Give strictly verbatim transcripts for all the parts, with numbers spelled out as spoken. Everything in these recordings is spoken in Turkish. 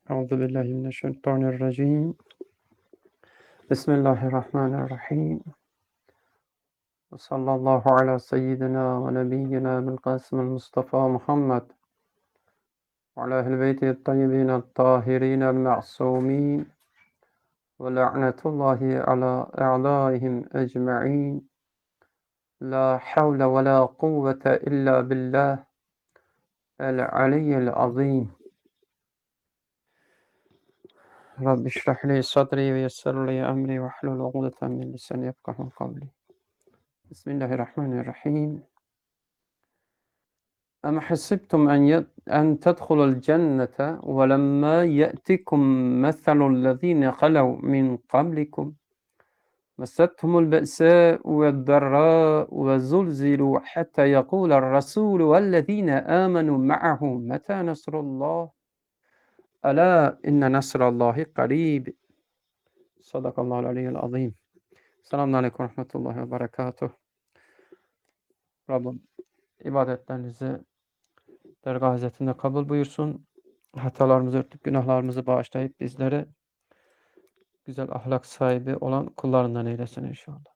Euzu billahi mineşşeytanirracim. Bismillahirrahmanirrahim. Ve sallallahu ala seyyidina ve nebiyyina bil Kasimil Mustafa Muhammed ve ala ehl beyti tayyibin tahirin el ma'sumin ve la'netullahi ala a'daihim ecma'in. La havle ve la kuvvete illa billah el aliyyil azim. Rabbi şrah li sadri ve yessir li emri ve hlul ugdeten min lisani yefkahu kavli. Bismillahirrahmanirrahim. أم حسبتم أن يت... أن تدخلوا الجنة ولما يأتكم مثل الذين خلوا من قبلكم مستهم البأساء والضراء وزلزلوا حتى يقول الرسول والذين آمنوا معه متى نصر الله ألا إن نصر الله قريب صدق الله العلي العظيم. Selamun Aleyküm ve Rahmetullahi ve Berekatuhu. Rabbim ibadetlerinizi dergah hazretinde kabul buyursun. Hatalarımızı örtüp günahlarımızı bağışlayıp bizleri güzel ahlak sahibi olan kullarından eylesin inşallah.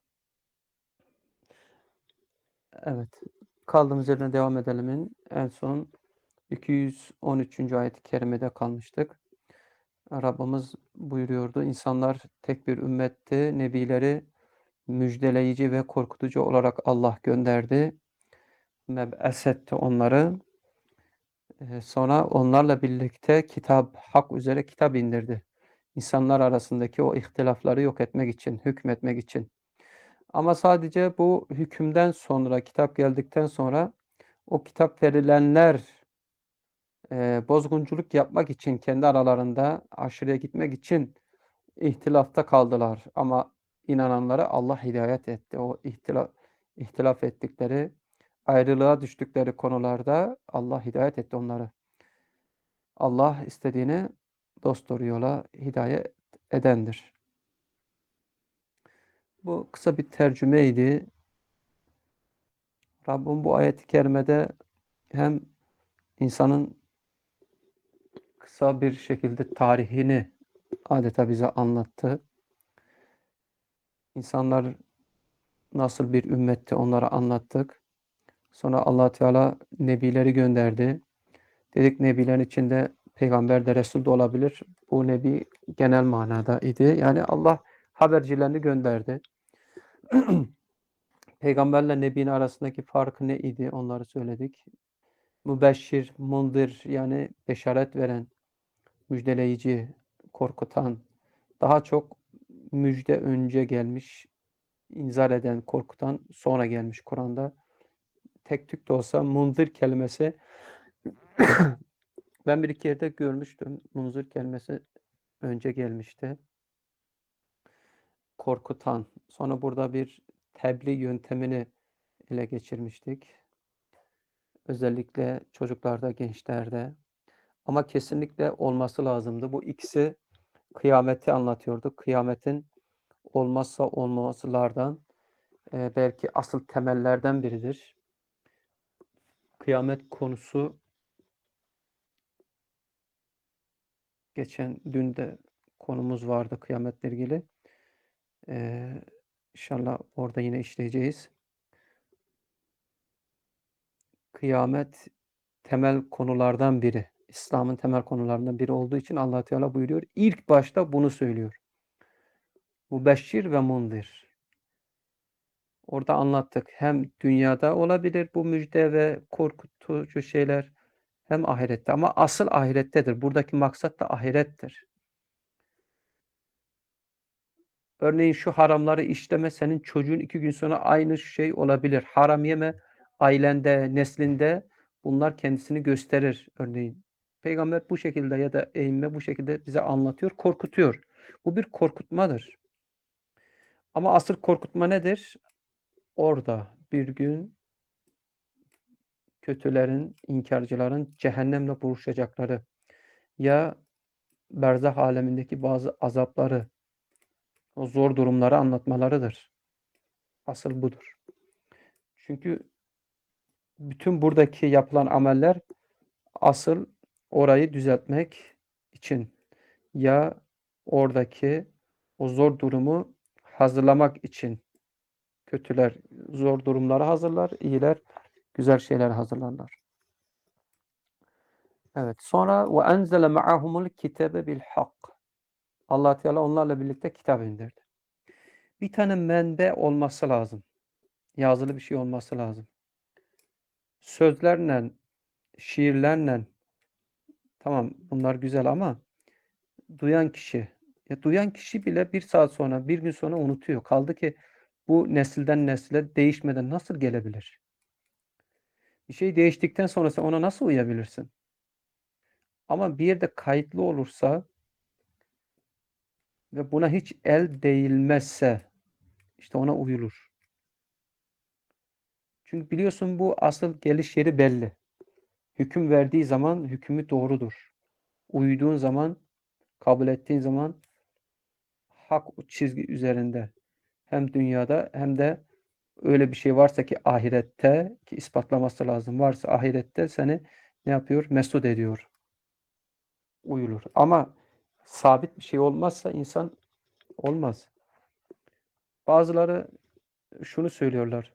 Evet. Kaldığımız yerine devam edelim. En son iki yüz on üçüncü ayet-i kerimede kalmıştık. Rabbimiz buyuruyordu. İnsanlar tek bir ümmetti. Nebileri müjdeleyici ve korkutucu olarak Allah gönderdi. Meb'esetti onları. Sonra onlarla birlikte kitap, hak üzere kitap indirdi. İnsanlar arasındaki o ihtilafları yok etmek için, hükmetmek için. Ama sadece bu hükümden sonra, kitap geldikten sonra o kitap verilenler e, bozgunculuk yapmak için, kendi aralarında aşırıya gitmek için ihtilafta kaldılar. Ama inananlara Allah hidayet etti. O ihtilaf, ihtilaf ettikleri, ayrılığa düştükleri konularda Allah hidayet etti onları. Allah istediğini dosdoğru yola hidayet edendir. Bu kısa bir tercümeydi. Rabbim bu ayet-i kerimede hem insanın kısa bir şekilde tarihini adeta bize anlattı. İnsanlar nasıl bir ümmetti onlara anlattık. Sonra Allah Teala nebileri gönderdi. Dedik nebilerin içinde peygamber de Resul de olabilir. Bu nebi genel manada idi. Yani Allah habercilerini gönderdi. Peygamberle nebinin arasındaki farkı ne idi? Onları söyledik. Mübeşşir, mundir yani beşaret veren, müjdeleyici, korkutan, daha çok müjde önce gelmiş, inzar eden, korkutan sonra gelmiş Kur'an'da. Tek tük de olsa munzir kelimesi ben bir iki yerde görmüştüm. Munzir kelimesi önce gelmişti. Korkutan. Sonra burada bir tebliğ yöntemini ele geçirmiştik. Özellikle çocuklarda, gençlerde. Ama kesinlikle olması lazımdı. Bu ikisi kıyameti anlatıyordu. Kıyametin olmazsa olmazlardan e, belki asıl temellerden biridir. Kıyamet konusu geçen dün de konumuz vardı kıyametle ilgili. Ee, inşallah orada yine işleyeceğiz. Kıyamet temel konulardan biri. İslam'ın temel konularından biri olduğu için Allah Teala buyuruyor. İlk başta bunu söylüyor. Mübeşşir ve mundir. Orada anlattık. Hem dünyada olabilir bu müjde ve korkutucu şeyler hem ahirette. Ama asıl ahirettedir. Buradaki maksat da ahirettir. Örneğin şu haramları işleme senin çocuğun iki gün sonra aynı şey olabilir. Haram yeme ailende, neslinde bunlar kendisini gösterir örneğin. Peygamber bu şekilde ya da eğimme bu şekilde bize anlatıyor, korkutuyor. Bu bir korkutmadır. Ama asıl korkutma nedir? Orada bir gün kötülerin, inkarcıların cehennemle buluşacakları ya berzah alemindeki bazı azapları, o zor durumları anlatmalarıdır. Asıl budur. Çünkü bütün buradaki yapılan ameller asıl orayı düzeltmek için. ya oradaki o zor durumu hazırlamak için kötüler zor durumları hazırlar, iyiler güzel şeyler hazırlarlar. Evet. Sonra ve enzele ma'ahumul kitabe bil hak. Allah Teala onlarla birlikte kitap indirdi. Bir tane menbe olması lazım. Yazılı bir şey olması lazım. Sözlerle, şiirlerle tamam bunlar güzel ama duyan kişi, ya duyan kişi bile bir saat sonra, bir gün sonra unutuyor. Kaldı ki bu nesilden nesile değişmeden nasıl gelebilir? Bir şey değiştikten sonra sen ona nasıl uyabilirsin? Ama bir yerde kayıtlı olursa ve buna hiç el değilmezse işte ona uyulur. Çünkü biliyorsun bu asıl geliş yeri belli. Hüküm verdiği zaman hükmü doğrudur. Uyuduğun zaman, kabul ettiğin zaman hak çizgi üzerinde. Hem dünyada hem de öyle bir şey varsa ki ahirette ki ispatlaması lazım. Varsa ahirette seni ne yapıyor? Mesut ediyor. Uyulur. Ama sabit bir şey olmazsa insan olmaz. Bazıları şunu söylüyorlar.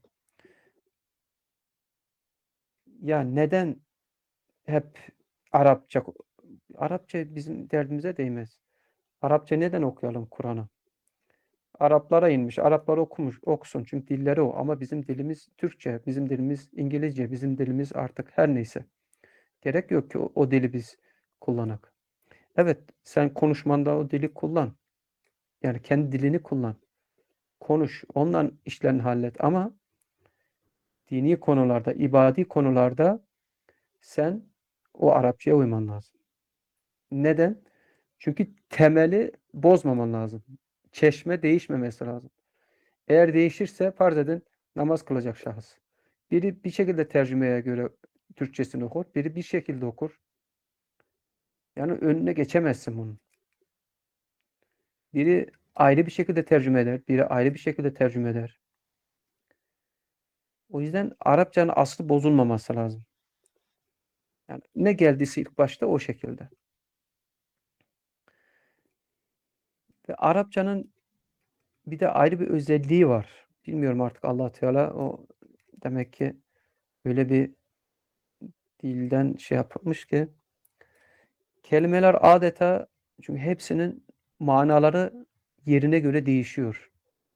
Ya neden hep Arapça? Arapça bizim derdimize değmez. Arapça neden okuyalım Kur'an'ı? Araplara inmiş. Araplar okumuş, okusun. Çünkü dilleri o. Ama bizim dilimiz Türkçe, bizim dilimiz İngilizce, bizim dilimiz artık her neyse. Gerek yok ki o, o dili biz kullanak. Evet, sen konuşmanda o dili kullan. Yani kendi dilini kullan. Konuş. Ondan işlerini hallet. Ama dini konularda, ibadi konularda sen o Arapçaya uyman lazım. Neden? Çünkü temeli bozmaman lazım. Çeşme değişmemesi lazım. Eğer değişirse farz edin namaz kılacak şahıs. Biri bir şekilde tercümeye göre Türkçesini okur, biri bir şekilde okur. Yani önüne geçemezsin bunun. Biri ayrı bir şekilde tercüme eder, biri ayrı bir şekilde tercüme eder. O yüzden Arapçanın aslı bozulmaması lazım. Yani ne geldiyse ilk başta o şekilde. Ve Arapçanın bir de ayrı bir özelliği var. Bilmiyorum artık Allah Teala o demek ki öyle bir dilden şey yapmış ki kelimeler adeta çünkü hepsinin manaları yerine göre değişiyor.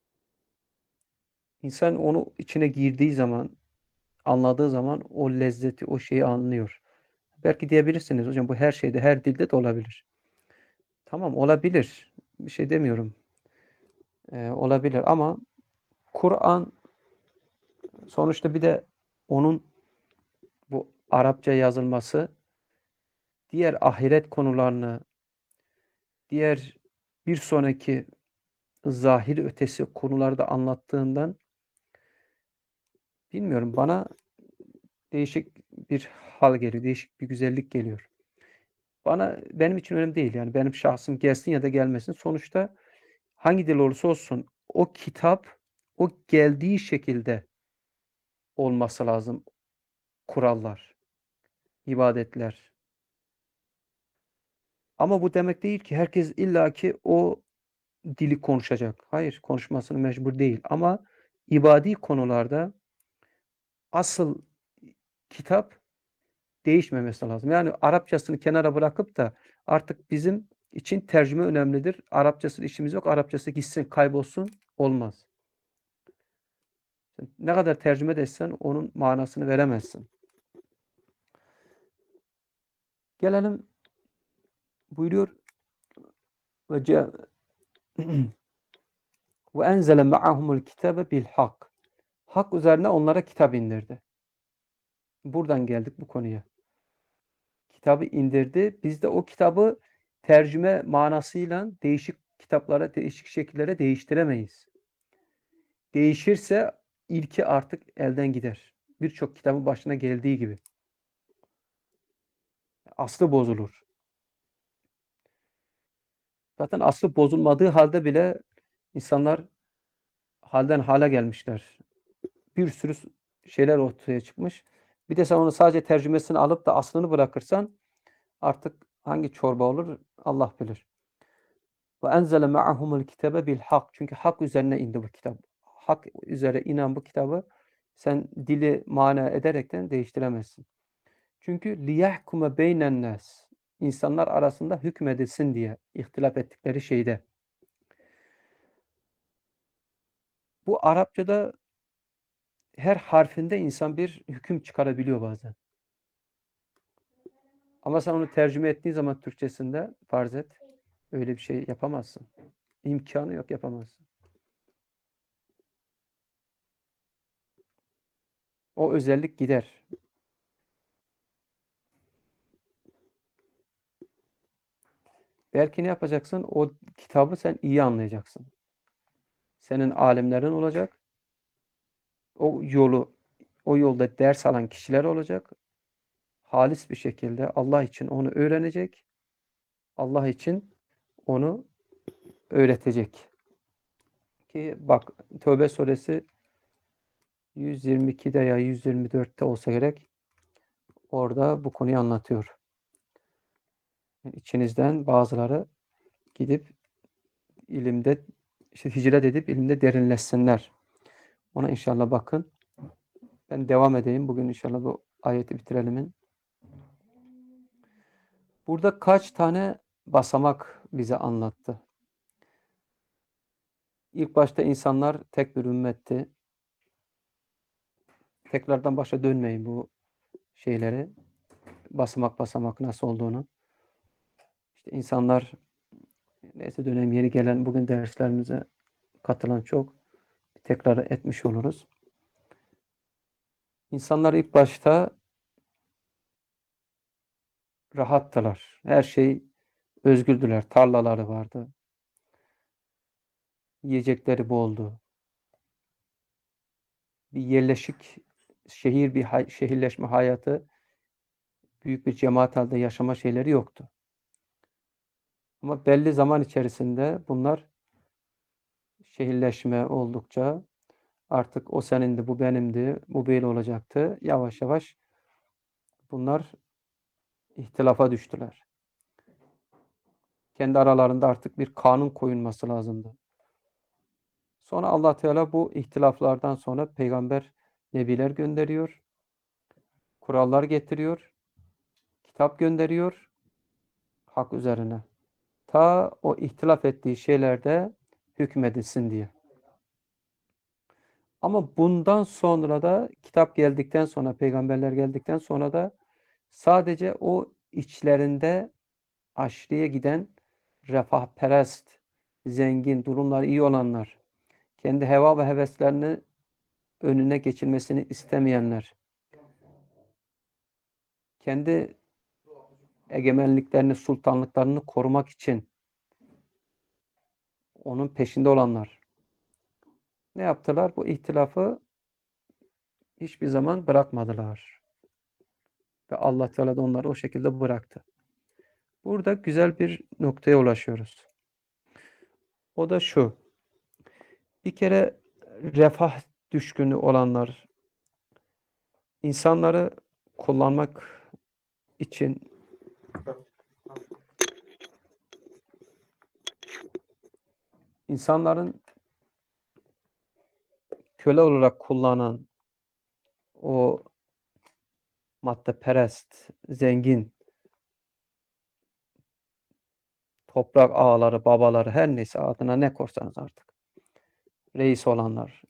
İnsan onu içine girdiği zaman, anladığı zaman o lezzeti, o şeyi anlıyor. Belki diyebilirsiniz hocam bu her şeyde, her dilde de olabilir. Tamam olabilir. Bir şey demiyorum. Ee, olabilir ama Kur'an sonuçta bir de onun bu Arapça yazılması diğer ahiret konularını, diğer bir sonraki zahir ötesi konularda anlattığından bilmiyorum bana değişik bir hal geliyor, değişik bir güzellik geliyor. Bana benim için önemli değil yani benim şahsım gelsin ya da gelmesin. Sonuçta hangi dil olursa olsun o kitap o geldiği şekilde olması lazım. Kurallar, ibadetler. Ama bu demek değil ki herkes illaki o dili konuşacak. Hayır, konuşmasını mecbur değil. Ama ibadi konularda asıl kitap değişmemesi lazım. Yani Arapçasını kenara bırakıp da artık bizim için tercüme önemlidir. Arapçası işimiz yok. Arapçası gitsin, kaybolsun. Olmaz. Ne kadar tercüme de etsen onun manasını veremezsin. Gelelim buyuruyor ve ve enzele ma'ahumul kitabe bil hak. Hak üzerine onlara kitap indirdi. Buradan geldik bu konuya. Kitabı indirdi. Biz de o kitabı tercüme manasıyla değişik kitaplara, değişik şekillere değiştiremeyiz. Değişirse ilki artık elden gider. Birçok kitabın başına geldiği gibi. Aslı bozulur. Zaten aslı bozulmadığı halde bile insanlar halden hale gelmişler. Bir sürü şeyler ortaya çıkmış. Bir de sen onu sadece tercümesini alıp da aslını bırakırsan artık hangi çorba olur Allah bilir. Ve enzele ma'ahumul kitabe bil hak. Çünkü hak üzerine indi bu kitap. Hak üzere inen bu kitabı sen dili mana ederekten değiştiremezsin. Çünkü liyahkume beynen nas. İnsanlar arasında hükmedilsin diye ihtilaf ettikleri şeyde. Bu Arapçada her harfinde insan bir hüküm çıkarabiliyor bazen. Ama sen onu tercüme ettiğin zaman Türkçesinde farz et, öyle bir şey yapamazsın. İmkanı yok, yapamazsın. O özellik gider. Belki ne yapacaksın? O kitabı sen iyi anlayacaksın. Senin alimlerin olacak. O yolu, o yolda ders alan kişiler olacak. Halis bir şekilde Allah için onu öğrenecek. Allah için onu öğretecek. Ki bak, Tövbe suresi yüz yirmi ikide ya yüz yirmi dörtte olsa gerek. Orada bu konuyu anlatıyor. Yani içinizden bazıları gidip ilimde, işte hicret edip ilimde derinleşsinler. Ona inşallah bakın. Ben devam edeyim. Bugün inşallah bu ayeti bitirelim. Burada kaç tane basamak bize anlattı? İlk başta insanlar tek bir ümmetti. Tekrardan başa dönmeyin bu şeyleri. Basamak basamak nasıl olduğunu. İşte insanlar, neyse dönem yeni gelen, bugün derslerimize katılan çok, tekrar etmiş oluruz. İnsanlar ilk başta rahattılar. Her şey özgürdüler. Tarlaları vardı. Yiyecekleri boldu. Bir yerleşik şehir, bir hay- şehirleşme hayatı, büyük bir cemaat halinde yaşama şeyleri yoktu. Ama belli zaman içerisinde bunlar şehirleşme oldukça artık o senindi, bu benimdi, bu böyle olacaktı. Yavaş yavaş bunlar ihtilafa düştüler. Kendi aralarında artık bir kanun koyulması lazımdı. Sonra Allah Teala bu ihtilaflardan sonra peygamber, nebiler gönderiyor. Kurallar getiriyor. Kitap gönderiyor. Hak üzerine. Ta o ihtilaf ettiği şeylerde hükmedilsin diye. Ama bundan sonra da, kitap geldikten sonra, peygamberler geldikten sonra da sadece o içlerinde aşırıya giden refahperest, zengin, durumları iyi olanlar, kendi heva ve heveslerini önüne geçilmesini istemeyenler, kendi egemenliklerini, sultanlıklarını korumak için onun peşinde olanlar ne yaptılar? Bu ihtilafı hiçbir zaman bırakmadılar. Ve Allah Teala da onları o şekilde bıraktı. Burada güzel bir noktaya ulaşıyoruz. O da şu. Bir kere refah düşkünü olanlar, insanları kullanmak için insanların köle olarak kullanan o maddeperest, zengin, toprak ağaları, babaları, her neyse adına ne korsanız artık, reis olanlar,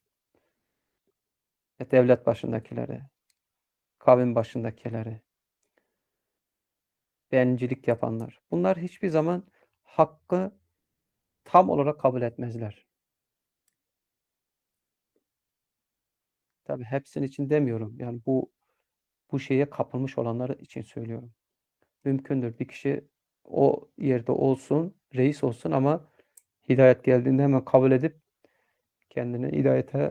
devlet başındakileri, kavim başındakileri, bencillik yapanlar. Bunlar hiçbir zaman hakkı tam olarak kabul etmezler. Tabii hepsinin için demiyorum. Yani bu bu şeye kapılmış olanlar için söylüyorum. Mümkündür. Bir kişi o yerde olsun, reis olsun ama hidayet geldiğinde hemen kabul edip kendini hidayete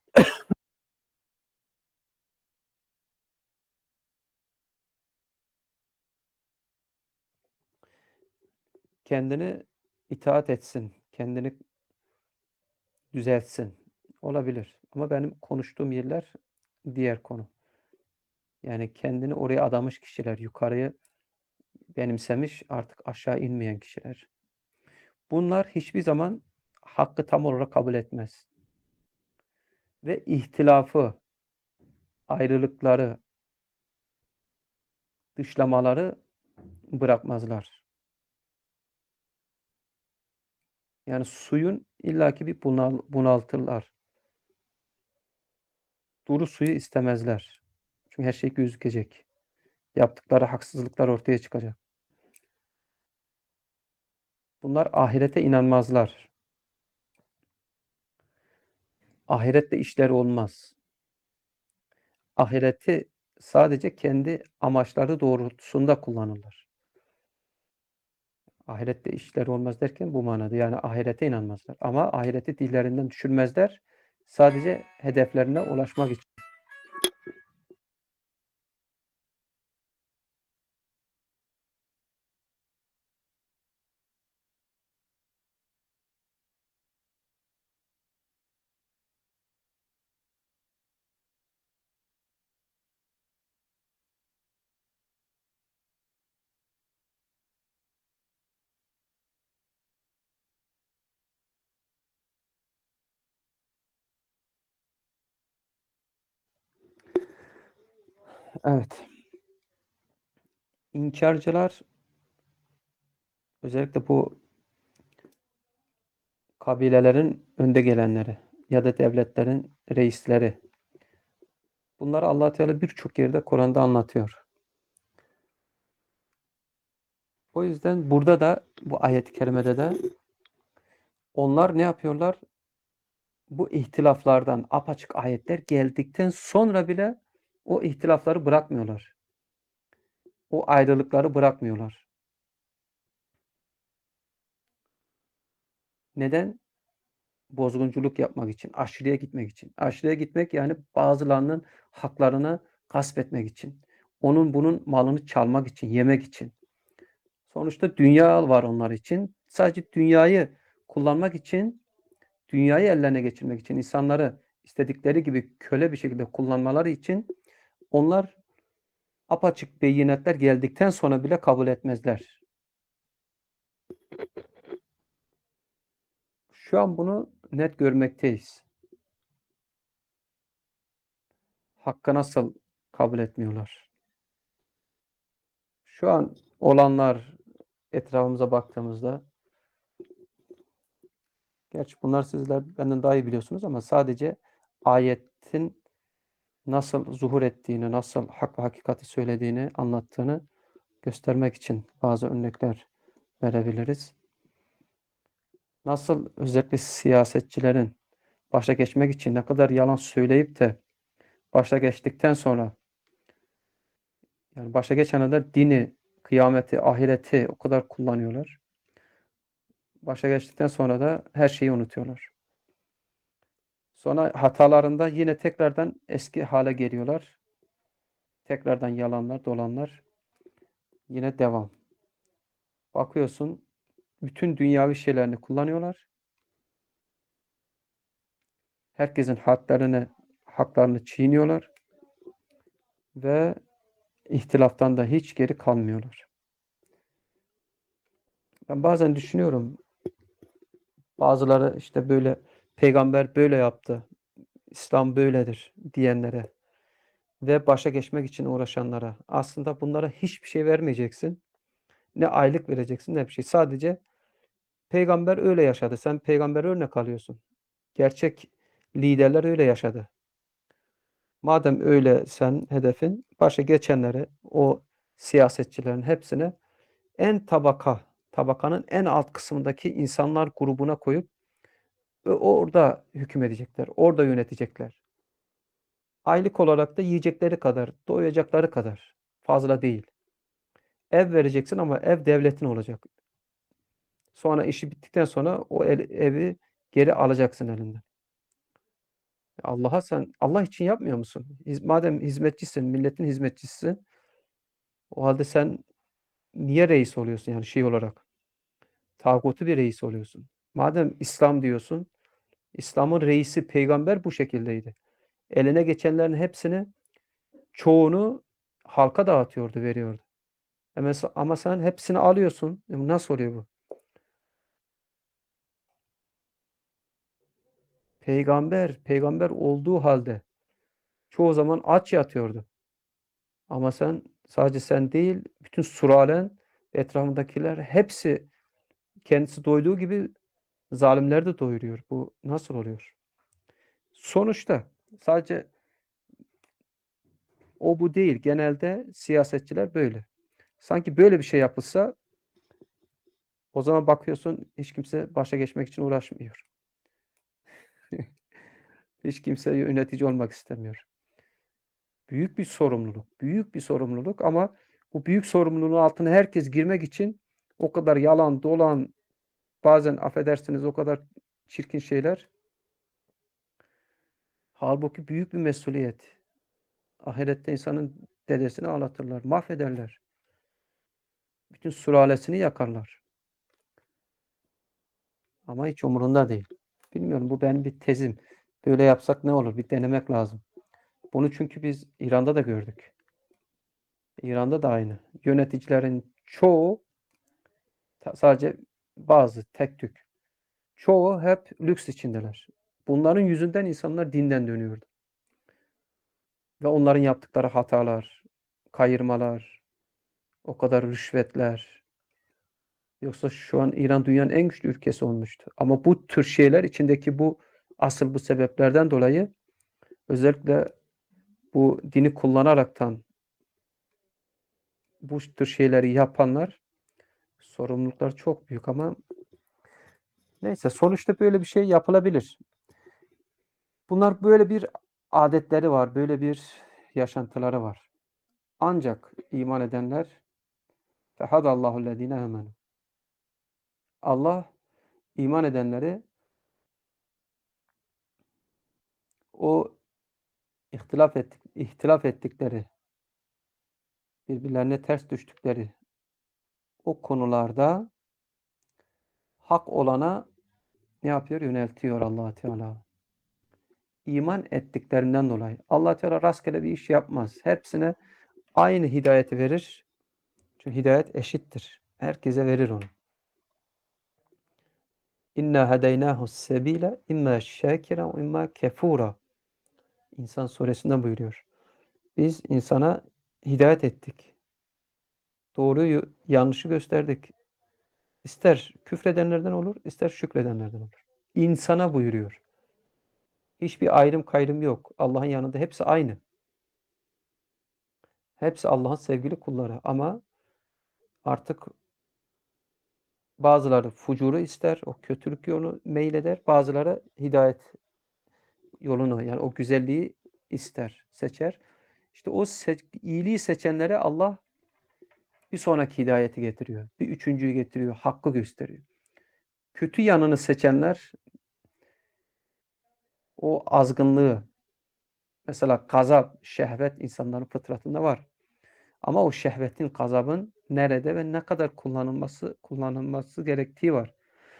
kendini itaat etsin, kendini düzeltsin. Olabilir. Ama benim konuştuğum yerler diğer konu. Yani kendini oraya adamış kişiler, yukarıyı benimsemiş, artık aşağı inmeyen kişiler. Bunlar hiçbir zaman hakkı tam olarak kabul etmez. Ve ihtilafı, ayrılıkları, dışlamaları bırakmazlar. Yani suyun illaki bir bunal bunaltırlar. Duru suyu istemezler. Çünkü her şey gözükecek. Yaptıkları haksızlıklar ortaya çıkacak. Bunlar ahirete inanmazlar. Ahirette işleri olmaz. Ahireti sadece kendi amaçları doğrultusunda kullanırlar. Ahirette işleri olmaz derken bu manada. Yani ahirete inanmazlar. Ama ahireti dillerinden düşürmezler. Sadece hedeflerine ulaşmak için. Evet. İnkarcılar özellikle bu kabilelerin önde gelenleri ya da devletlerin reisleri. Bunları Allah Teala birçok yerde Kur'an'da anlatıyor. O yüzden burada da bu ayet-i kerimede de onlar ne yapıyorlar? Bu ihtilaflardan apaçık ayetler geldikten sonra bile o ihtilafları bırakmıyorlar. O ayrılıkları bırakmıyorlar. Neden? Bozgunculuk yapmak için, aşırıya gitmek için. Aşırıya gitmek yani bazılarının haklarını gasp etmek için. Onun bunun malını çalmak için, yemek için. Sonuçta dünya var onlar için. Sadece dünyayı kullanmak için, dünyayı ellerine geçirmek için, insanları istedikleri gibi köle bir şekilde kullanmaları için onlar apaçık beyinetler geldikten sonra bile kabul etmezler. Şu an bunu net görmekteyiz. Hakkı nasıl kabul etmiyorlar? Şu an olanlar etrafımıza baktığımızda, gerçi bunlar sizler benden daha iyi biliyorsunuz ama sadece ayetin nasıl zuhur ettiğini, nasıl hak ve hakikati söylediğini, anlattığını göstermek için bazı örnekler verebiliriz. Nasıl özellikle siyasetçilerin başa geçmek için ne kadar yalan söyleyip de başa geçtikten sonra, yani başa geçenler dini, kıyameti, ahireti o kadar kullanıyorlar. Başa geçtikten sonra da her şeyi unutuyorlar. Sonra hatalarında yine tekrardan eski hale geliyorlar. Tekrardan yalanlar, dolanlar. Yine devam. Bakıyorsun bütün dünyavi şeylerini kullanıyorlar. Herkesin haklarını haklarını çiğniyorlar ve ihtilaftan da hiç geri kalmıyorlar. Ben bazen düşünüyorum, bazıları işte böyle peygamber böyle yaptı, İslam böyledir diyenlere ve başa geçmek için uğraşanlara aslında bunlara hiçbir şey vermeyeceksin. Ne aylık vereceksin ne bir şey. Sadece peygamber öyle yaşadı. Sen peygamber örnek alıyorsun. Gerçek liderler öyle yaşadı. Madem öyle sen hedefin, başa geçenlere, o siyasetçilerin hepsine en tabaka, tabakanın en alt kısmındaki insanlar grubuna koyup ve orada hüküm edecekler, orada yönetecekler. Aylık olarak da yiyecekleri kadar, doyacakları kadar. Fazla değil. Ev vereceksin ama ev devletin olacak. Sonra işi bittikten sonra o el, evi geri alacaksın elinden. Allah'a sen Allah için yapmıyor musun? Hiz- Madem hizmetçisin, milletin hizmetçisisin, o halde sen niye reis oluyorsun yani şey olarak? Tağutu bir reis oluyorsun. Madem İslam diyorsun, İslam'ın reisi peygamber bu şekildeydi. Eline geçenlerin hepsini, çoğunu halka dağıtıyordu, veriyordu. E mesela- Ama sen hepsini alıyorsun. E Nasıl oluyor bu? Peygamber, peygamber olduğu halde çoğu zaman aç yatıyordu. Ama sen, sadece sen değil, bütün sülalen, etrafındakiler hepsi kendisi doyduğu gibi zalimleri de doyuruyor. Bu nasıl oluyor? Sonuçta sadece o bu değil. Genelde siyasetçiler böyle. Sanki böyle bir şey yapılsa o zaman bakıyorsun hiç kimse başa geçmek için uğraşmıyor. Hiç kimse yönetici olmak istemiyor. Büyük bir sorumluluk. Büyük bir sorumluluk ama bu büyük sorumluluğun altına herkes girmek için o kadar yalan, dolan, bazen affedersiniz o kadar çirkin şeyler. Halbuki büyük bir mesuliyet. Ahirette insanın dedesini ağlatırlar, mahvederler. Bütün sülalesini yakarlar. Ama hiç umurunda değil. Bilmiyorum, bu benim bir tezim. Böyle yapsak ne olur? Bir denemek lazım. Bunu çünkü biz İran'da da gördük. İran'da da aynı. Yöneticilerin çoğu sadece bazı tek tük. Çoğu hep lüks içindeler. Bunların yüzünden insanlar dinden dönüyordu. Ve onların yaptıkları hatalar, kayırmalar, o kadar rüşvetler. Yoksa şu an İran dünyanın en güçlü ülkesi olmuştu. Ama bu tür şeyler içindeki bu asıl bu sebeplerden dolayı özellikle bu dini kullanaraktan bu tür şeyleri yapanlar sorumluluklar çok büyük ama neyse sonuçta böyle bir şey yapılabilir. Bunlar böyle bir adetleri var, böyle bir yaşantıları var. Ancak iman edenler fehadallahu lezine amenu. Allah iman edenleri o ihtilaf ettik, ihtilaf ettikleri, birbirlerine ters düştükleri o konularda hak olana ne yapıyor? Yöneltiyor Allah Teala. İman ettiklerinden dolayı. Allah Teala rastgele bir iş yapmaz. Hepsine aynı hidayeti verir. Çünkü hidayet eşittir. Herkese verir onu. İnna hedeynahu sebile imma şakiran ve imma kefura. İnsan suresinden buyuruyor. Biz insana hidayet ettik. Doğruyu, yanlışı gösterdik. İster küfredenlerden olur, ister şükredenlerden olur. İnsana buyuruyor. Hiçbir ayrım kayrım yok. Allah'ın yanında hepsi aynı. Hepsi Allah'ın sevgili kulları ama artık bazıları fucuru ister, o kötülük yolunu meyleder. Bazıları hidayet yolunu, yani o güzelliği ister, seçer. İşte o se iyiliği seçenlere Allah bir sonraki hidayeti getiriyor. Bir üçüncüyü getiriyor, hakkı gösteriyor. Kötü yanını seçenler o azgınlığı, mesela gazap, şehvet insanların fıtratında var. Ama o şehvetin, gazabın nerede ve ne kadar kullanılması kullanılması gerektiği var.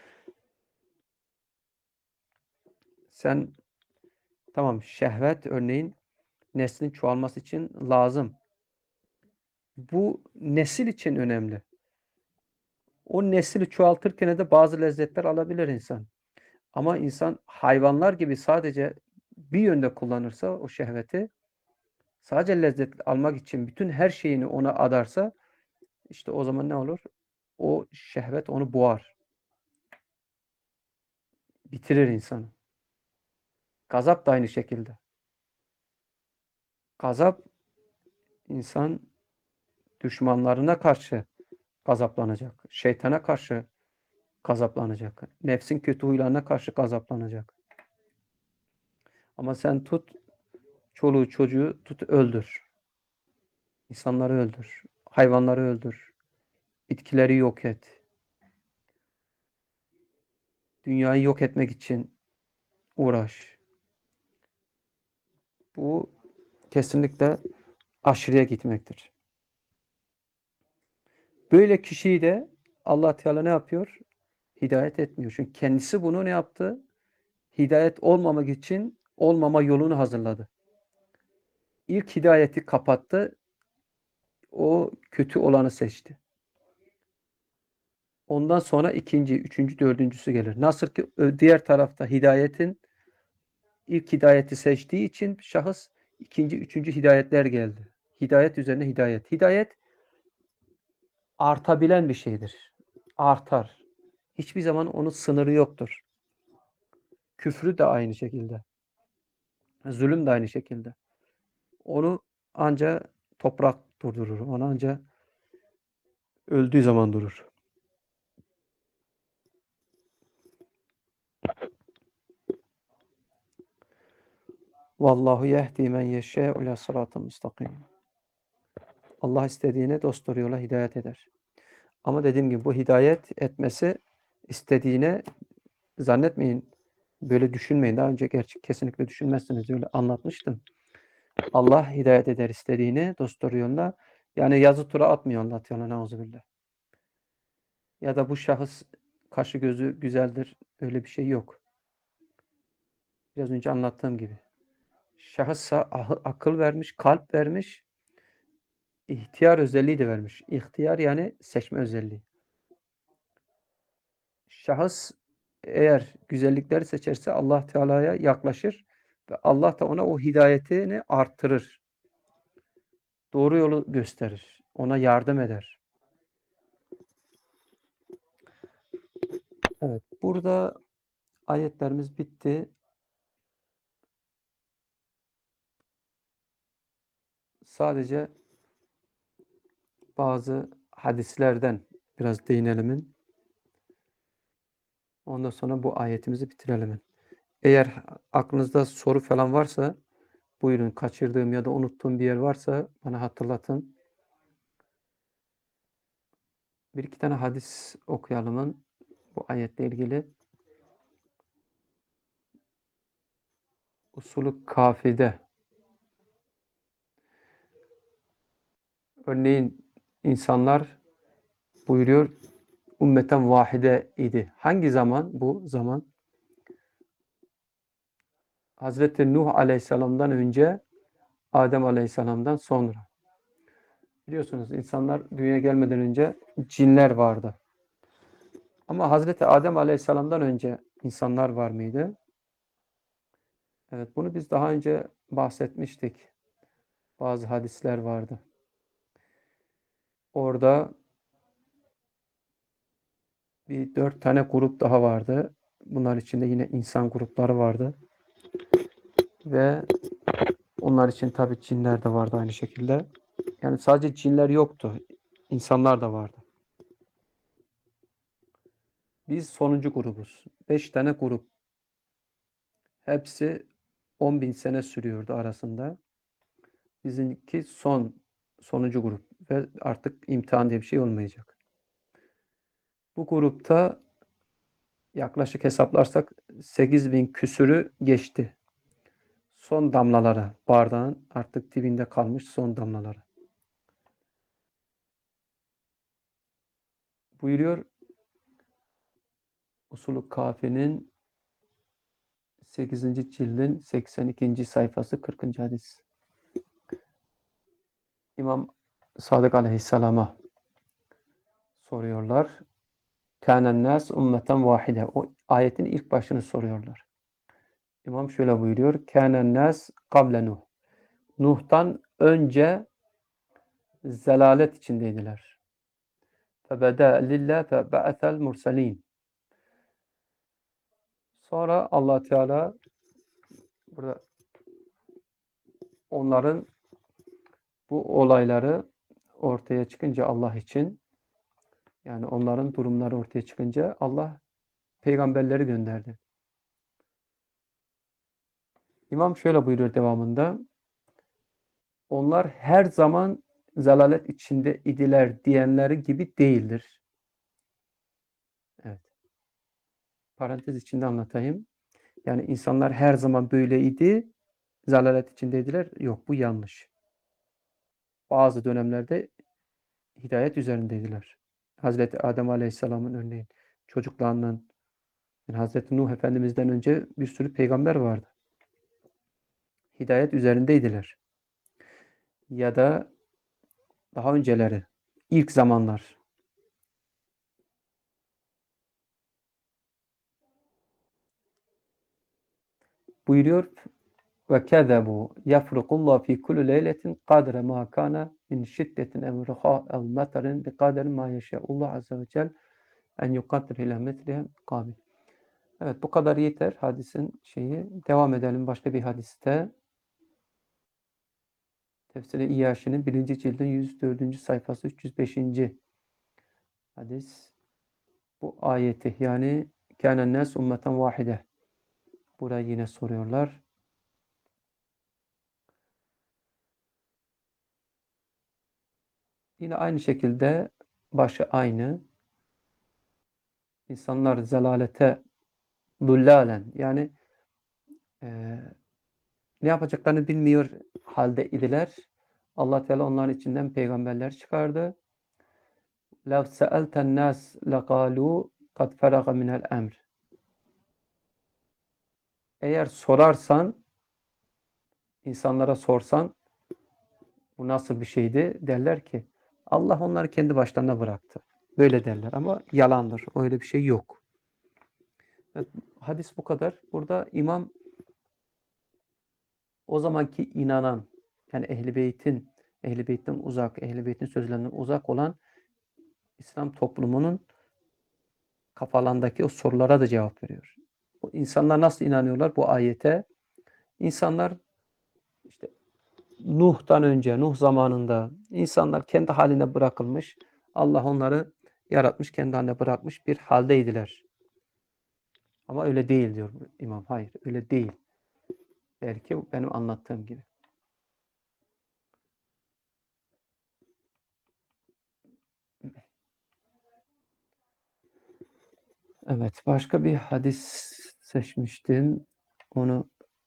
Sen tamam, şehvet örneğin neslin çoğalması için lazım. Bu nesil için önemli. O nesili çoğaltırken de bazı lezzetler alabilir insan. Ama insan hayvanlar gibi sadece bir yönde kullanırsa o şehveti, sadece lezzet almak için bütün her şeyini ona adarsa, işte o zaman ne olur? O şehvet onu boğar. Bitirir insanı. Gazap da aynı şekilde. Gazap, insan düşmanlarına karşı gazaplanacak. Şeytana karşı gazaplanacak. Nefsin kötü huylarına karşı gazaplanacak. Ama sen tut, çoluğu çocuğu tut öldür. İnsanları öldür. Hayvanları öldür. Bitkileri yok et. Dünyayı yok etmek için uğraş. Bu kesinlikle aşırıya gitmektir. Böyle kişiyi de Allah Teala ne yapıyor? Hidayet etmiyor. Çünkü kendisi bunu ne yaptı? Hidayet olmamak için olmama yolunu hazırladı. İlk hidayeti kapattı. O kötü olanı seçti. Ondan sonra ikinci, üçüncü, dördüncüsü gelir. Nasıl ki diğer tarafta hidayetin ilk hidayeti seçtiği için şahıs ikinci, üçüncü hidayetler geldi. Hidayet üzerine hidayet. Hidayet artabilen bir şeydir. Artar. Hiçbir zaman onun sınırı yoktur. Küfrü de aynı şekilde. Zulüm de aynı şekilde. Onu ancak toprak durdurur. Onu ancak öldüğü zaman durur. Vallahu yehdi men yeşâ'u ilâ sıratın müstakim. Allah istediğine dosdoğru yola hidayet eder. Ama dediğim gibi bu hidayet etmesi istediğine zannetmeyin. Böyle düşünmeyin. Daha önce gerçek kesinlikle düşünmezsiniz. Öyle anlatmıştım. Allah hidayet eder istediğini dosdoğru yoluna. Yani yazı tura atmıyor Allah Teala neuzubillah. Ya da bu şahıs kaşı gözü güzeldir. Öyle bir şey yok. Biraz önce anlattığım gibi. Şahıssa akıl vermiş, kalp vermiş, ihtiyar özelliği de vermiş. İhtiyar yani seçme özelliği. Şahıs eğer güzellikleri seçerse Allah Teala'ya yaklaşır ve Allah da ona o hidayetini artırır. Doğru yolu gösterir. Ona yardım eder. Evet, burada ayetlerimiz bitti. Sadece bazı hadislerden biraz değinelim. Ondan sonra bu ayetimizi bitirelim. Eğer aklınızda soru falan varsa buyurun, kaçırdığım ya da unuttuğum bir yer varsa bana hatırlatın. Bir iki tane hadis okuyalım bu ayetle ilgili. Usulü kafide. Örneğin insanlar buyuruyor ümmeten vahide idi. Hangi zaman bu zaman? Hazreti Nuh Aleyhisselam'dan önce, Adem Aleyhisselam'dan sonra. Biliyorsunuz insanlar dünyaya gelmeden önce cinler vardı. Ama Hazreti Adem Aleyhisselam'dan önce insanlar var mıydı? Evet, bunu biz daha önce bahsetmiştik. Bazı hadisler vardı. Orada bir dört tane grup daha vardı. Bunlar içinde yine insan grupları vardı. Ve onlar için tabii cinler de vardı aynı şekilde. Yani sadece cinler yoktu. İnsanlar da vardı. Biz sonuncu grubuz. Beş tane grup. Hepsi on bin sene sürüyordu arasında. Bizimki son, sonuncu grup. Ve artık imtihan diye bir şey olmayacak. Bu grupta yaklaşık hesaplarsak sekiz bin küsürü geçti. Son damlaları, bardağın artık dibinde kalmış son damlaları. Buyuruyor Usulü Kafi'nin sekizinci cildin seksen ikinci sayfası kırkıncı hadis. İmam Sadık Aleyhisselam'a soruyorlar. Kânen nâs ummeten vahide. O ayetin ilk başını soruyorlar. İmam şöyle buyuruyor. Kânen nâs kable Nuh. Nuh'tan önce zelalet içindeydiler. Febedâ lillah febe'atel murselîn. Sonra Allah Teala burada onların bu olayları ortaya çıkınca Allah için, yani onların durumları ortaya çıkınca Allah peygamberleri gönderdi. İmam şöyle buyuruyor devamında. Onlar her zaman zalalet içinde idiler diyenleri gibi değildir. Evet. Parantez içinde anlatayım. Yani insanlar her zaman böyleydi, zalalet içindeydiler. Yok, bu yanlış. Bazı dönemlerde hidayet üzerindeydiler. Hazreti Adem Aleyhisselam'ın örneğin çocuklarının, yani Hazreti Nuh Efendimiz'den önce bir sürü peygamber vardı. Hidayet üzerindeydiler. Ya da daha önceleri, ilk zamanlar. buyuruyor ve kezebu yefrukullah fi kulli leyletin kadre ma kana min şiddetin ev riha ev metarin bi kaderin ma yeşe'ullah azze ve cel en yukaddir ile metlihe kabil. Evet, bu kadar yeter hadisin şeyi. Devam edelim başka bir hadiste. Tefsir-i İyyaşi'nin birinci cildin yüz dördüncü sayfası üç yüz beşinci hadis. Bu ayeti yani kânen nâs ummeten vâhide. Burayı yine soruyorlar. Yine aynı şekilde başı aynı. İnsanlar zelalete dullalen yani e, ne yapacaklarını bilmiyor halde idiler. Allah Teala onların içinden peygamberler çıkardı. لَوْ سَأَلْتَ النَّاسِ لَقَالُوا قَدْ فَرَغَ مِنَ الْاَمْرِ. Eğer sorarsan, insanlara sorsan bu nasıl bir şeydi derler ki Allah onları kendi başlarına bıraktı. Böyle derler ama yalandır. Öyle bir şey yok. Evet, hadis bu kadar. Burada imam o zamanki inanan yani Ehl-i Beyt'in Ehl-i Beyt'ten uzak, Ehl-i Beyt'in sözlerinden uzak olan İslam toplumunun kafalarındaki o sorulara da cevap veriyor. O insanlar nasıl inanıyorlar bu ayete? İnsanlar işte Nuh'tan önce, Nuh zamanında insanlar kendi haline bırakılmış. Allah onları yaratmış, kendi haline bırakmış bir haldeydiler. Ama öyle değil diyor imam. Hayır, öyle değil. Belki benim anlattığım gibi. Evet, başka bir hadis seçmiştim. Onu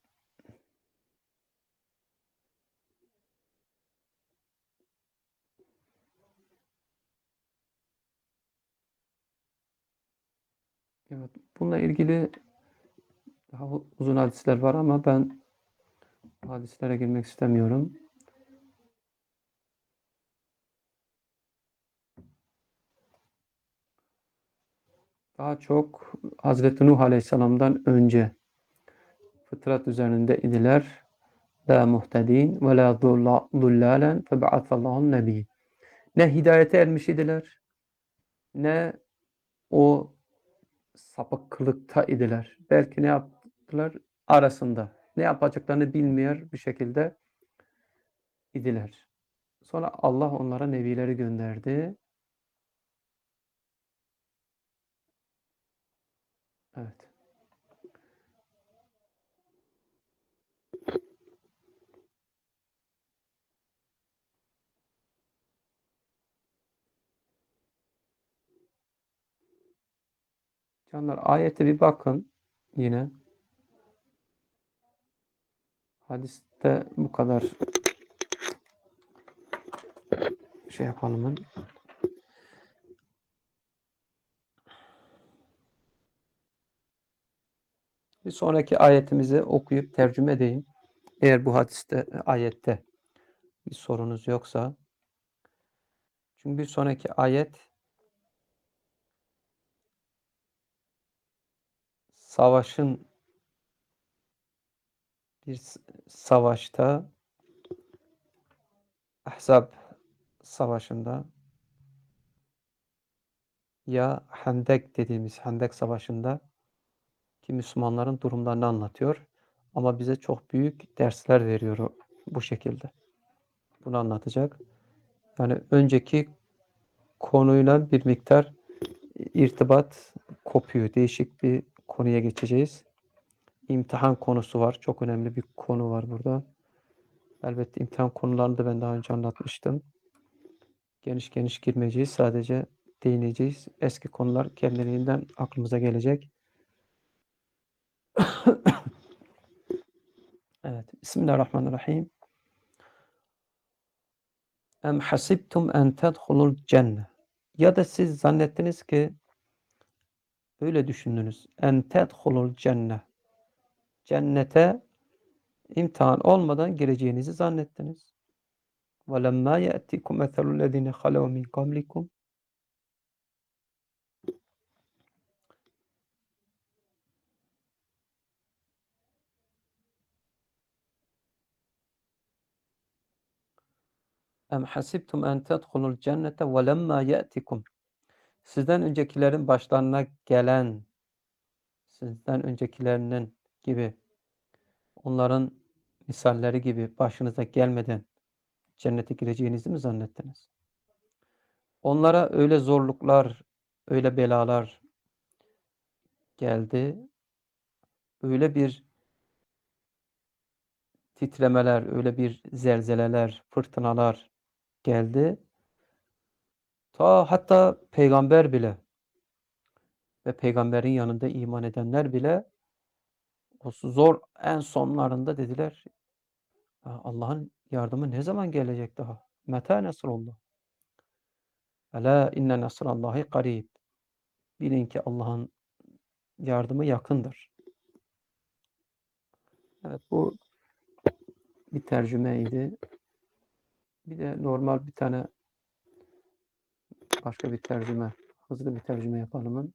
evet, bununla ilgili daha uzun hadisler var ama ben hadislere girmek istemiyorum. Daha çok Hazreti Nuh Aleyhisselam'dan önce fıtrat üzerinde idiler. La muhtedin ve la dullalen feb'atallahu nebi. Ne hidayete ermiş idiler, ne o sapıklıkta idiler. Belki ne yaptılar? Arasında. Ne yapacaklarını bilmiyor bir şekilde idiler. Sonra Allah onlara nebileri gönderdi. Evet. Canlar ayete bir bakın yine. Hadiste bu kadar şey yapalım. Bir sonraki ayetimizi okuyup tercüme edeyim. Eğer bu hadiste, ayette bir sorunuz yoksa. Çünkü bir sonraki ayet savaşın bir savaşta Ahzab savaşında ya Hendek dediğimiz Hendek savaşında ki Müslümanların durumlarını anlatıyor. Ama bize çok büyük dersler veriyor bu şekilde. Bunu anlatacak. Yani önceki konuyla bir miktar irtibat kopuyor. Değişik bir konuya geçeceğiz. İmtihan konusu var. Çok önemli bir konu var burada. Elbette imtihan konularını da ben daha önce anlatmıştım. Geniş geniş girmeyeceğiz. Sadece değineceğiz. Eski konular kendiliğinden aklımıza gelecek. Evet. Bismillahirrahmanirrahim. Em hasibtum en tedhulul cenne. Ya da siz zannettiniz ki öyle düşündünüz. En tedhulul cenne. Cennete imtihan olmadan gireceğinizi zannettiniz. وَلَمَّا يَأْتِكُمْ مَثَلُ الَّذِينَ خَلَوْا مِنْ قَبْلِكُمْ. Em hasibtum en tedhulul cennete ve lemma ye'tikum. Sizden öncekilerin başlarına gelen, sizden öncekilerinin gibi, onların misalleri gibi başınıza gelmeden cennete gireceğinizi mi zannettiniz? Onlara öyle zorluklar, öyle belalar geldi, öyle bir titremeler, öyle bir zelzeleler, fırtınalar geldi. Ta hatta peygamber bile ve peygamberin yanında iman edenler bile o zor en sonlarında dediler, Allah'ın yardımı ne zaman gelecek daha? Meta nasrullah? Ela inne nasrallahi qarib. Bilin ki Allah'ın yardımı yakındır. Evet, bu bir tercümeydi. Bir de normal bir tane başka bir tercüme, hızlı bir tercüme yapalım.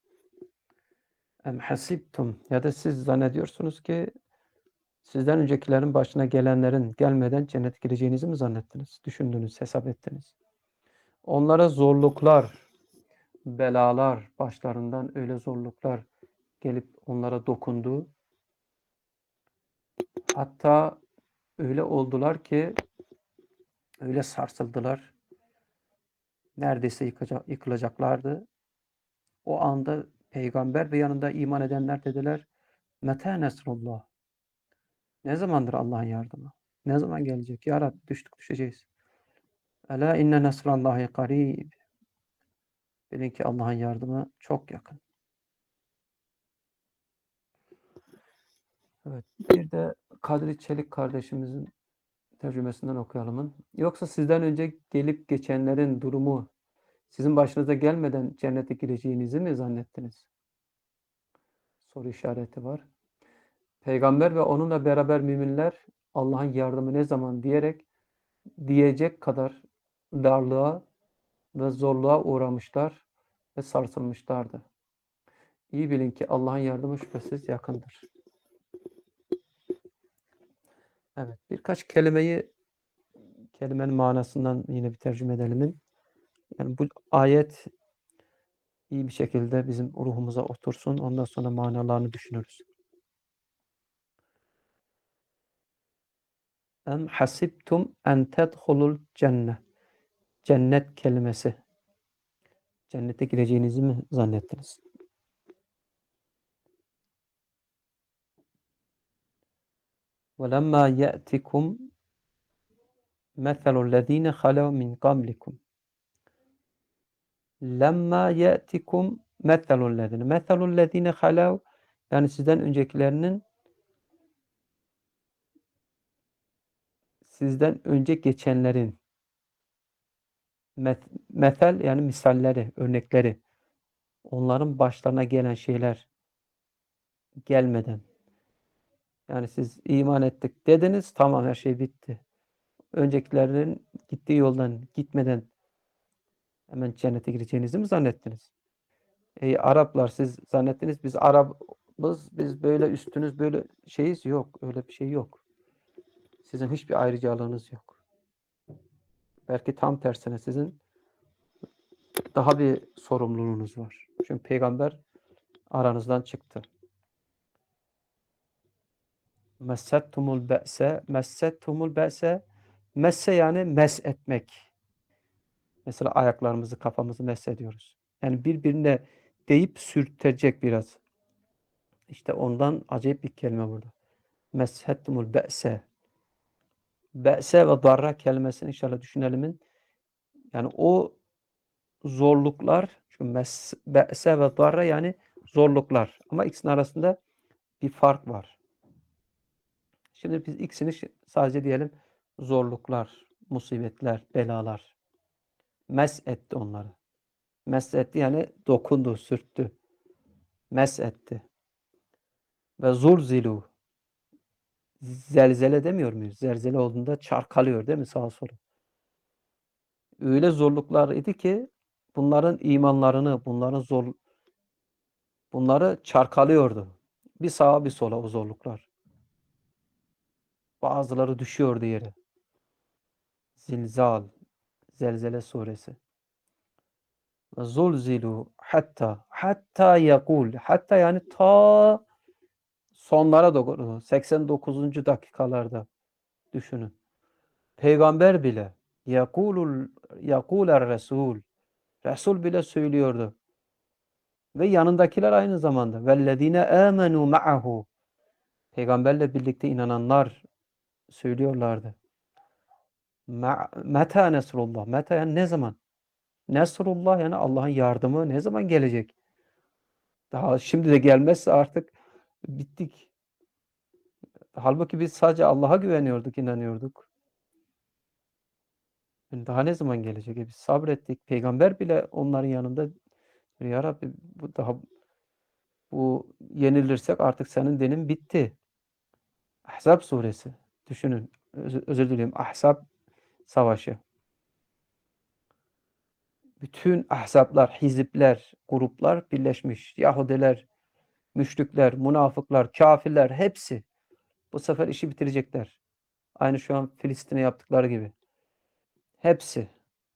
Em hasibtum, ya da siz zannediyorsunuz ki sizden öncekilerin başına gelenlerin gelmeden cennete gireceğinizi mi zannettiniz? Düşündünüz, hesap ettiniz. Onlara zorluklar, belalar, başlarından öyle zorluklar gelip onlara dokundu. Hatta öyle oldular ki öyle sarsıldılar. Neredeyse yıkacak, yıkılacaklardı. O anda peygamber ve yanında iman edenler dediler, Meta nesrullah. Ne zamandır Allah'ın yardımı? Ne zaman gelecek? Ya Rabbi, düştük düşeceğiz. Ela inne nesrallahi qarib. Bilin ki Allah'ın yardımı çok yakın. Evet, bir de Kadri Çelik kardeşimizin tercümesinden okuyalım. Yoksa sizden önce gelip geçenlerin durumu sizin başınıza gelmeden cennete gireceğinizi mi zannettiniz? Soru işareti var. Peygamber ve onunla beraber müminler Allah'ın yardımı ne zaman diyerek diyecek kadar darlığa ve zorluğa uğramışlar ve sarsılmışlardı. İyi bilin ki Allah'ın yardımı şüphesiz yakındır. Evet, birkaç kelimeyi kelimenin manasından yine bir tercüme edelim. Yani bu ayet iyi bir şekilde bizim ruhumuza otursun. Ondan sonra manalarını düşünürüz. Em hasibtum en tedhulul cenne. Cennet kelimesi. Cennete gireceğinizi mi zannettiniz? وَلَمَّا يَأْتِكُمْ مَثَلُ الَّذ۪ينَ خَلَوْا مِنْ قَبْلِكُمْ لَمَّا يَأْتِكُمْ مَثَلُ الَّذ۪ينَ مَثَلُ الَّذ۪ينَ خَلَوْا, yani sizden öncekilerinin, sizden önce geçenlerin metel, yani misalleri, örnekleri, onların başlarına gelen şeyler gelmeden, yani siz iman ettik dediniz, tamam, her şey bitti. Öncekilerin gittiği yoldan gitmeden hemen cennete gireceğinizi mi zannettiniz? Ey Araplar, siz zannettiniz biz Arap'ız, biz böyle üstünüz, böyle şeyiz. Yok, öyle bir şey yok. Sizin hiçbir ayrıcalığınız yok. Belki tam tersine sizin daha bir sorumluluğunuz var. Çünkü peygamber aranızdan çıktı. Messettumul be'se, messettumul be'se, messe yani mes etmek. Mesela ayaklarımızı, kafamızı mes ediyoruz. Yani birbirine deyip sürtecek biraz. İşte ondan acayip bir kelime burada. Messettumul be'se. Be'se ve darra kelimesini inşallah düşünelim. Yani o zorluklar, çünkü mes, be'se ve darra yani zorluklar. Ama ikisinin arasında bir fark var. Şimdi biz ikisini sadece diyelim zorluklar, musibetler, belalar. Mes etti onları. Mes etti yani dokundu, sürttü. Mes etti. Ve zulzilu. Zelzele demiyor muyuz? Zelzele olduğunda çarkalıyor değil mi sağa sola? Öyle zorluklar idi ki bunların imanlarını, bunların zor, bunları çarkalıyordu. Bir sağa bir sola o zorluklar. Bazıları düşüyordu yere. Zilzal, Zelzele suresi. Zulzilu hatta hatta yakul hatta yani ta sonlara doğru seksen dokuzuncu dakikalarda düşünün. Peygamber bile yakulul yakuler Resul Resul bile söylüyordu. Ve yanındakiler aynı zamanda vellezine amenu ma'ahu Peygamberle birlikte inananlar söylüyorlardı. Ma meta nesrullah. Meta yani ne zaman? Nesrullah yani Allah'ın yardımı ne zaman gelecek? Daha şimdi de gelmezse artık bittik. Halbuki biz sadece Allah'a güveniyorduk, inanıyorduk. Yani daha ne zaman gelecek? E biz sabrettik. Peygamber bile onların yanında ya Rabbi bu daha bu yenilirsek artık senin dinin bitti. Ahzab suresi. Düşünün. Özür, özür diliyorum. Ahzab savaşı. Bütün ahzaplar, hizipler, gruplar birleşmiş. Yahudiler, müşrikler, münafıklar, kafirler hepsi bu sefer işi bitirecekler. Aynı şu an Filistin'e yaptıkları gibi. Hepsi.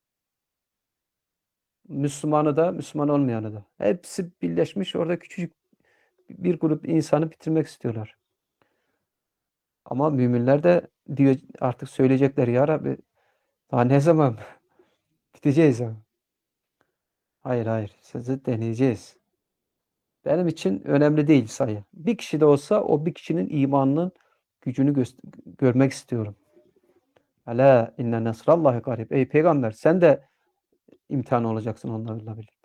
Müslümanı da, Müslüman olmayanı da. Hepsi birleşmiş orada küçücük bir grup insanı bitirmek istiyorlar. Ama müminler de diyor artık söyleyecekler ya Rabbi daha ne zaman biteceğiz ya. Hayır hayır sizi deneyeceğiz. Benim için önemli değil sayı. Bir kişi de olsa o bir kişinin imanının gücünü görmek istiyorum. Ala inne nasrallahi garib. Ey peygamber sen de imtihan olacaksın onlarla birlikte.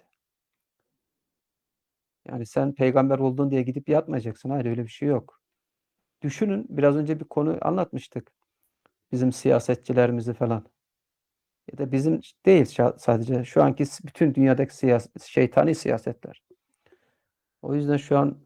Yani sen peygamber oldun diye gidip yatmayacaksın. Hayır öyle bir şey yok. Düşünün biraz önce bir konu anlatmıştık. Bizim siyasetçilerimizi falan. Ya da bizim değil sadece şu anki bütün dünyadaki siyaset, şeytani siyasetler. O yüzden şu an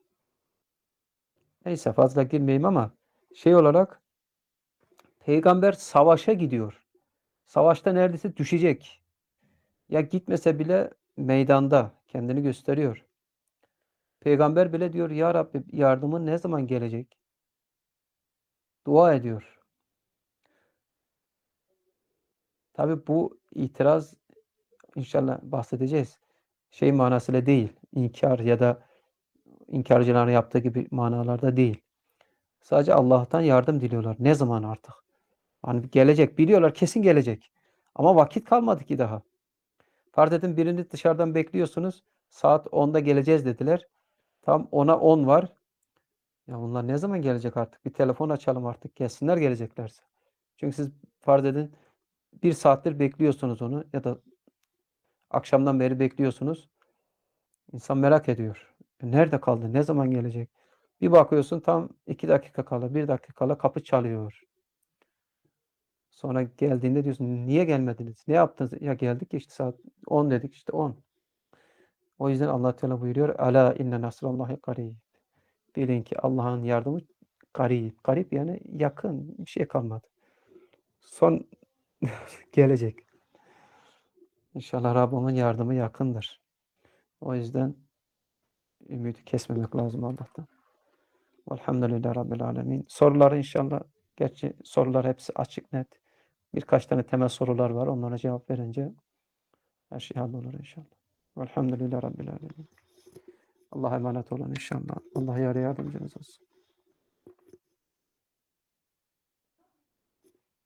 neyse fazla girmeyeyim ama şey olarak peygamber savaşa gidiyor. Savaşta neredeyse düşecek. Ya gitmese bile meydanda kendini gösteriyor. Peygamber bile diyor ya Rabbi yardımın ne zaman gelecek? Dua ediyor. Tabi bu itiraz inşallah bahsedeceğiz. Şey manasıyla değil. İnkar ya da inkarcıların yaptığı gibi manalarda değil. Sadece Allah'tan yardım diliyorlar. Ne zaman artık? Hani gelecek. Biliyorlar kesin gelecek. Ama vakit kalmadı ki daha. Farz edin birini dışarıdan bekliyorsunuz. Saat onda geleceğiz dediler. Tam ona on var. Ya bunlar ne zaman gelecek artık? Bir telefon açalım artık. Gelsinler geleceklerse. Çünkü siz farz edin bir saattir bekliyorsunuz onu ya da akşamdan beri bekliyorsunuz. İnsan merak ediyor. E, nerede kaldı? Ne zaman gelecek? Bir bakıyorsun tam iki dakika kala, bir dakika kala kapı çalıyor. Sonra geldiğinde diyorsun niye gelmediniz? Ne yaptınız? Ya geldik işte saat on dedik işte on. O yüzden Allah Teala buyuruyor. Ala inne nasrallahi qarib. Bilin ki Allah'ın yardımı garip. Garip yani yakın. Bir şey kalmadı. Son gelecek. İnşallah Rabbimin yardımı yakındır. O yüzden ümidi kesmemek lazım Allah'tan. Velhamdülillahi Rabbil alemin. Soruları inşallah, gerçi sorular hepsi açık net. Birkaç tane temel sorular var. Onlara cevap verince her şey hallolur inşallah. Velhamdülillahi Rabbil alemin. Allah'a emanet olun inşallah. Allah yar yardımcınız olsun.